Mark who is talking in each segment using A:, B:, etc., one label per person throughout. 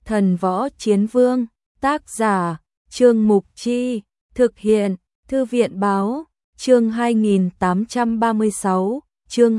A: Thần Võ Chiến Vương, tác giả, Trương Mục Chi, thực hiện, Thư viện Báo, chương 2836, chương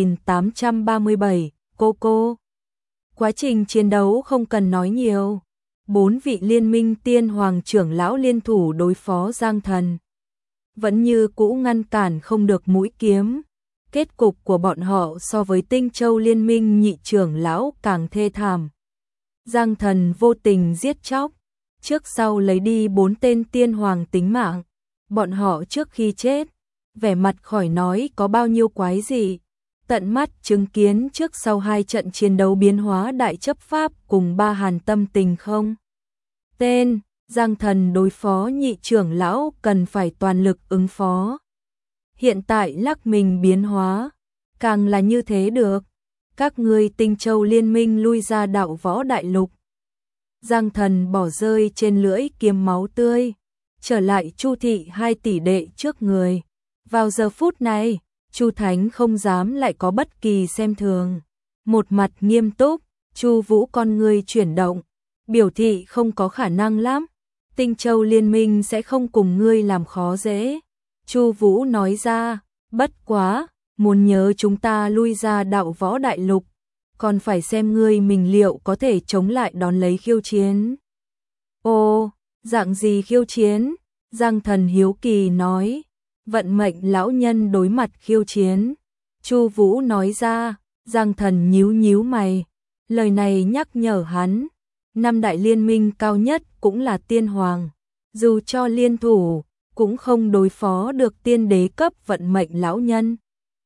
A: 2837, cô. Quá trình chiến đấu không cần nói nhiều. 4 vị liên minh tiên hoàng trưởng lão liên thủ đối phó Giang Thần. Vẫn như cũ ngăn cản không được mũi kiếm. Kết cục của bọn họ so với Tinh Châu liên minh nhị trưởng lão càng thê thảm. Giang Thần vô tình giết chóc, trước sau lấy đi 4 tên tiên hoàng tính mạng. Bọn họ trước khi chết, vẻ mặt khỏi nói có bao nhiêu quái gì. Tận mắt chứng kiến trước sau 2 trận chiến đấu biến hóa đại chấp pháp cùng 3 hàn tâm tình không. Tên, Giang Thần đối phó nhị trưởng lão cần phải toàn lực ứng phó. Hiện tại lắc mình biến hóa, càng là như thế được. Các ngươi Tinh Châu liên minh lui ra đạo võ đại lục. Giang Thần bỏ rơi trên lưỡi kiếm máu tươi, trở lại Chu thị 2 tỷ đệ trước người. Vào giờ phút này, Chu Thánh không dám lại có bất kỳ xem thường. Một mặt nghiêm túc, Chu Vũ con ngươi chuyển động, biểu thị không có khả năng lắm. Tinh Châu liên minh sẽ không cùng ngươi làm khó dễ. Chu Vũ nói ra, bất quá, muốn nhớ chúng ta lui ra đạo võ đại lục, còn phải xem ngươi mình liệu có thể chống lại đón lấy khiêu chiến. Ồ, dạng gì khiêu chiến? Giang Thần hiếu kỳ nói, vận mệnh lão nhân đối mặt khiêu chiến. Chu Vũ nói ra, Giang Thần nhíu nhíu mày, lời này nhắc nhở hắn, 5 đại liên minh cao nhất cũng là tiên hoàng, dù cho liên thủ, cũng không đối phó được tiên đế cấp vận mệnh lão nhân.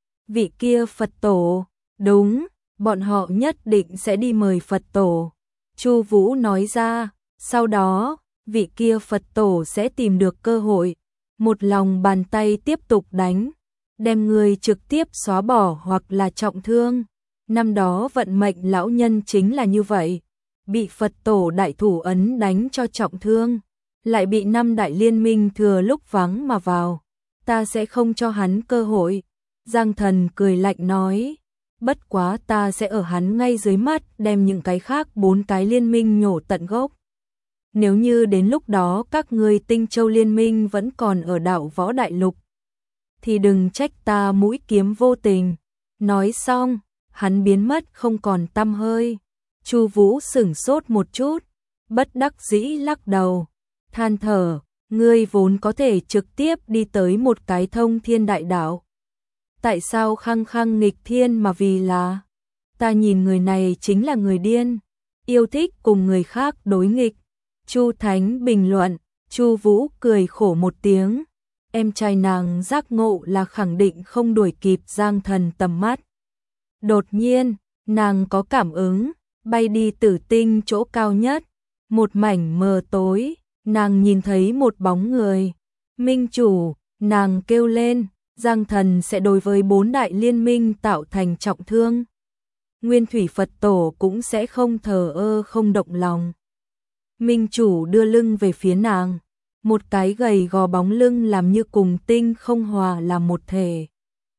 A: Vị kia Phật tổ, đúng, bọn họ nhất định sẽ đi mời Phật tổ. Chu Vũ nói ra, sau đó, vị kia Phật tổ sẽ tìm được cơ hội, một lòng bàn tay tiếp tục đánh, đem người trực tiếp xóa bỏ hoặc là trọng thương. Năm đó vận mệnh lão nhân chính là như vậy, bị Phật tổ đại thủ ấn đánh cho trọng thương, lại bị 5 đại liên minh thừa lúc vắng mà vào. Ta sẽ không cho hắn cơ hội. Giang Thần cười lạnh nói, bất quá ta sẽ ở hắn ngay dưới mắt đem những cái khác 4 cái liên minh nhổ tận gốc. Nếu như đến lúc đó các ngươi Tinh Châu liên minh vẫn còn ở đảo võ đại lục, thì đừng trách ta mũi kiếm vô tình. Nói xong, hắn biến mất không còn tăm hơi. Chu Vũ sững sốt một chút, bất đắc dĩ lắc đầu, than thở, ngươi vốn có thể trực tiếp đi tới một cái thông thiên đại đạo. Tại sao khăng khăng nghịch thiên mà vì là, ta nhìn người này chính là người điên, yêu thích cùng người khác đối nghịch. Chu Thánh bình luận. Chu Vũ cười khổ một tiếng, em trai nàng giác ngộ là khẳng định không đuổi kịp Giang Thần tầm mắt. Đột nhiên, nàng có cảm ứng, bay đi Tử Tinh chỗ cao nhất, một mảnh mờ tối, nàng nhìn thấy một bóng người. Minh chủ, nàng kêu lên, Giang Thần sẽ đối với 4 đại liên minh tạo thành trọng thương. Nguyên Thủy Phật tổ cũng sẽ không thờ ơ không động lòng. Minh chủ đưa lưng về phía nàng, một cái gầy gò bóng lưng làm như cùng tinh không hòa làm một thể.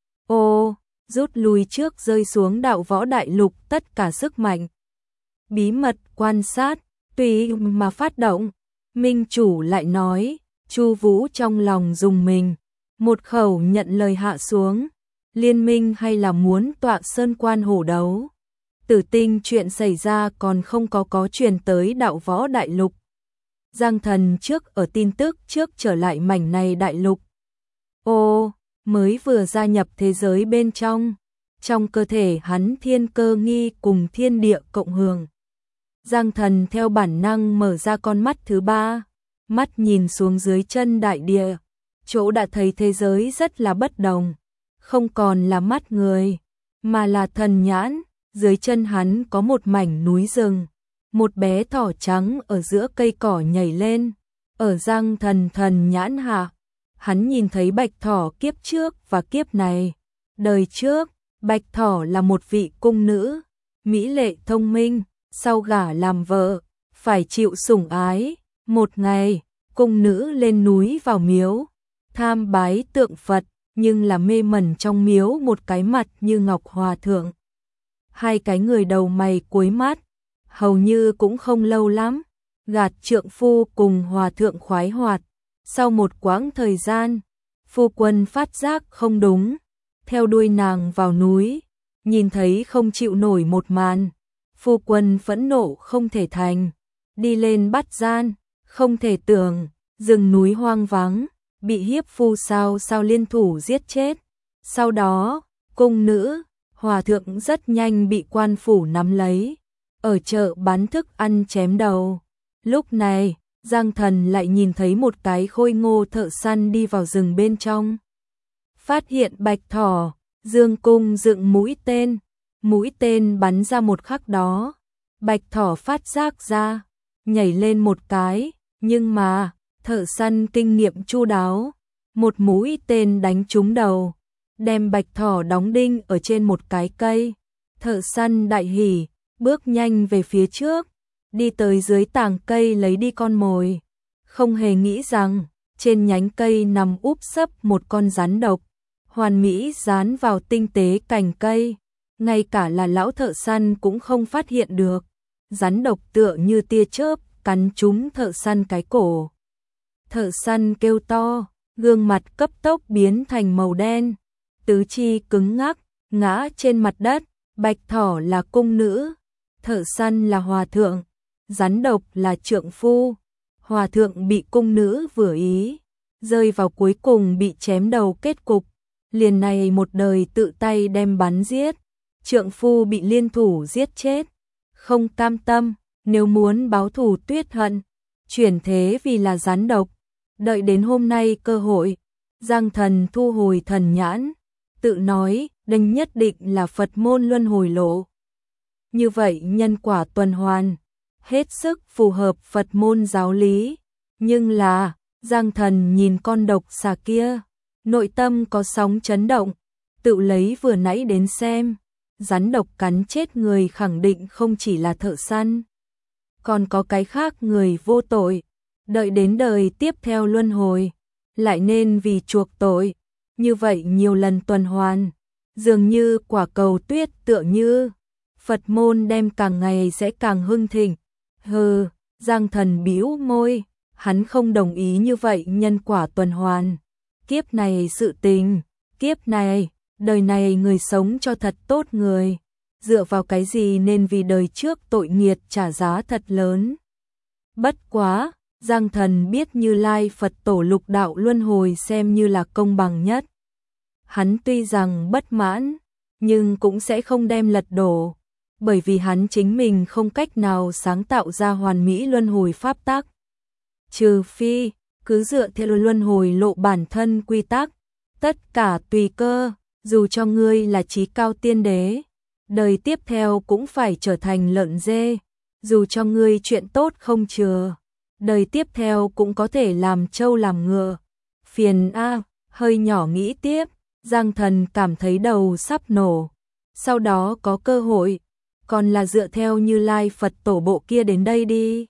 A: Ô, rút lui trước rơi xuống đạo võ đại lục tất cả sức mạnh. Bí mật quan sát, tùy mà phát động. Minh chủ lại nói, Chu Vũ trong lòng rùng mình, một khẩu nhận lời hạ xuống. Liên minh hay là muốn tọa sơn quan hổ đấu? Tử Tinh chuyện xảy ra còn không có truyền tới đạo võ đại lục. Giang Thần trước ở tin tức trước trở lại mảnh này đại lục. Ô, mới vừa gia nhập thế giới bên trong cơ thể hắn thiên cơ nghi cùng thiên địa cộng hưởng. Giang Thần theo bản năng mở ra con mắt thứ 3, mắt nhìn xuống dưới chân đại địa, chỗ đã thấy thế giới rất là bất đồng, không còn là mắt người, mà là thần nhãn. Dưới chân hắn có một mảnh núi rừng, một bé thỏ trắng ở giữa cây cỏ nhảy lên. Ở Giang Thần thần nhãn hạ, hắn nhìn thấy bạch thỏ kiếp trước và kiếp này. Đời trước, bạch thỏ là một vị cung nữ, mỹ lệ thông minh, sau gả làm vợ, phải chịu sủng ái. Một ngày, cung nữ lên núi vào miếu, tham bái tượng Phật, nhưng là mê mẩn trong miếu một cái mặt như ngọc hòa thượng. 2 cái người đầu mày cuối mắt, hầu như cũng không lâu lắm, gạt trượng phu cùng hòa thượng khoái hoạt. Sau một quãng thời gian, phu quân phát giác không đúng, theo đuôi nàng vào núi, nhìn thấy không chịu nổi một màn. Phu quân phẫn nộ không thể thành, đi lên bắt gian, không thể tưởng, rừng núi hoang vắng, bị hiếp phu sao liên thủ giết chết. Sau đó, cung nữ, hòa thượng rất nhanh bị quan phủ nắm lấy, ở chợ bán thức ăn chém đầu. Lúc này, Giang Thần lại nhìn thấy một cái khôi ngô thợ săn đi vào rừng bên trong. Phát hiện bạch thỏ, dương cung dựng mũi tên bắn ra một khắc đó. Bạch thỏ phát giác ra, nhảy lên một cái, nhưng mà, thợ săn kinh nghiệm chu đáo, một mũi tên đánh trúng đầu, đem bạch thỏ đóng đinh ở trên một cái cây. Thợ săn đại hỉ, bước nhanh về phía trước, đi tới dưới tàng cây lấy đi con mồi, không hề nghĩ rằng trên nhánh cây nằm úp sấp một con rắn độc, hoàn mỹ dán vào tinh tế cành cây, ngay cả là lão thợ săn cũng không phát hiện được. Rắn độc tựa như tia chớp cắn trúng thợ săn cái cổ. Thợ săn kêu to, gương mặt cấp tốc biến thành màu đen, tứ chi cứng ngắc, ngã trên mặt đất. Bạch thỏ là cung nữ, thợ săn là hòa thượng, rắn độc là trượng phu. Hòa thượng bị cung nữ vừa ý, rơi vào cuối cùng bị chém đầu, kết cục liền này một đời tự tay đem bắn giết. Trượng phu bị liên thủ giết chết, không cam tâm, nếu muốn báo thù tuyết hận, chuyển thế vì là rắn độc. Đợi đến hôm nay cơ hội, Giang Thần thu hồi thần nhãn, tự nói đành nhất định là Phật môn luân hồi lộ. Như vậy nhân quả tuần hoàn, hết sức phù hợp Phật môn giáo lý. Nhưng là, Giang Thần nhìn con độc xà kia, nội tâm có sóng chấn động, tự lấy vừa nãy đến xem. Rắn độc cắn chết người khẳng định không chỉ là thợ săn, còn có cái khác người vô tội, đợi đến đời tiếp theo luân hồi, lại nên vì chuộc tội, như vậy nhiều lần tuần hoàn, dường như quả cầu tuyết, tựa như Phật môn đem càng ngày sẽ càng hưng thịnh. Hừ, Giang Thần bĩu môi, hắn không đồng ý như vậy nhân quả tuần hoàn. Kiếp này sự tình, kiếp này, đời này người sống cho thật tốt người, dựa vào cái gì nên vì đời trước tội nghiệt trả giá thật lớn. Bất quá, Giang Thần biết Như Lai Phật tổ lục đạo luân hồi xem như là công bằng nhất. Hắn tuy rằng bất mãn, nhưng cũng sẽ không đem lật đổ, bởi vì hắn chính mình không cách nào sáng tạo ra hoàn mỹ luân hồi pháp tắc. Trừ phi, cứ dựa theo luân hồi lộ bản thân quy tắc, tất cả tùy cơ, dù cho ngươi là chí cao tiên đế, đời tiếp theo cũng phải trở thành lợn dê, dù cho ngươi chuyện tốt không chừa, đời tiếp theo cũng có thể làm trâu làm ngựa. Phiền a, hơi nhỏ nghĩ tiếp, Giang Thần cảm thấy đầu sắp nổ. Sau đó có cơ hội, còn là dựa theo Như Lai Phật tổ bộ kia đến đây đi.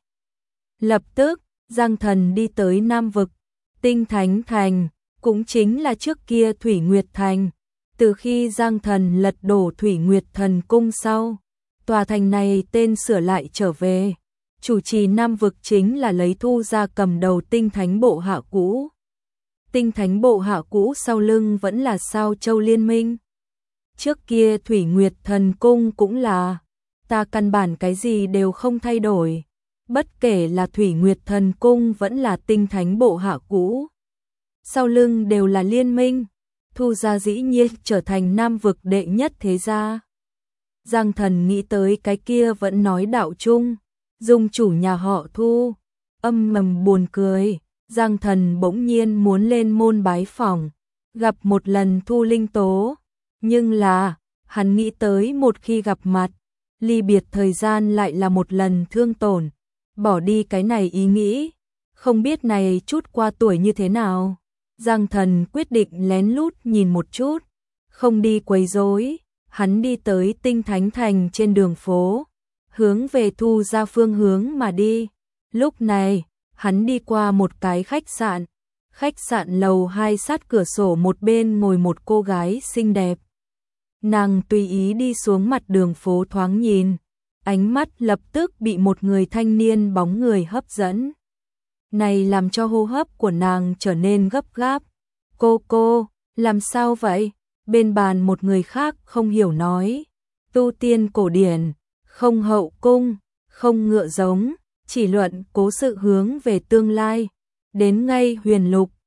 A: Lập tức, Giang Thần đi tới Nam Vực, Tinh Thánh Thành, cũng chính là trước kia Thủy Nguyệt Thành. Từ khi Giang Thần lật đổ Thủy Nguyệt Thần Cung sau, tòa thành này tên sửa lại trở về. Chủ trì Nam Vực chính là lấy Thu ra cầm đầu Tinh Thánh Bộ Hạ cũ. Tinh Thánh Bộ Hạ cũ sau lưng vẫn là Sao Châu Liên Minh. Trước kia Thủy Nguyệt Thần Cung cũng là, ta căn bản cái gì đều không thay đổi. Bất kể là Thủy Nguyệt Thần Cung vẫn là Tinh Thánh Bộ Hạ cũ, sau lưng đều là liên minh. Thu gia dĩ nhiên trở thành Nam Vực đệ nhất thế gia. Giang Thần nghĩ tới cái kia vẫn nói đạo chung, dung chủ nhà họ Thu, âm mầm buồn cười. Giang Thần bỗng nhiên muốn lên môn bái phỏng, gặp một lần Thu Linh Tố, nhưng là, hắn nghĩ tới một khi gặp mặt, ly biệt thời gian lại là một lần thương tổn, bỏ đi cái này ý nghĩ, không biết này chút qua tuổi như thế nào. Giang Thần quyết định lén lút nhìn một chút, không đi quấy rối, hắn đi tới Tinh Thánh Thành trên đường phố, hướng về Thu ra phương hướng mà đi. Lúc này, hắn đi qua một cái khách sạn lầu 2 sát cửa sổ một bên ngồi một cô gái xinh đẹp. Nàng tùy ý đi xuống mặt đường phố thoáng nhìn, ánh mắt lập tức bị một người thanh niên bóng người hấp dẫn. Này làm cho hô hấp của nàng trở nên gấp gáp. Cô, làm sao vậy? Bên bàn một người khác không hiểu nói. Tu tiên cổ điển, không hậu cung, không ngựa giống, chỉ luận cố sự hướng về tương lai. Đến ngay huyền lục,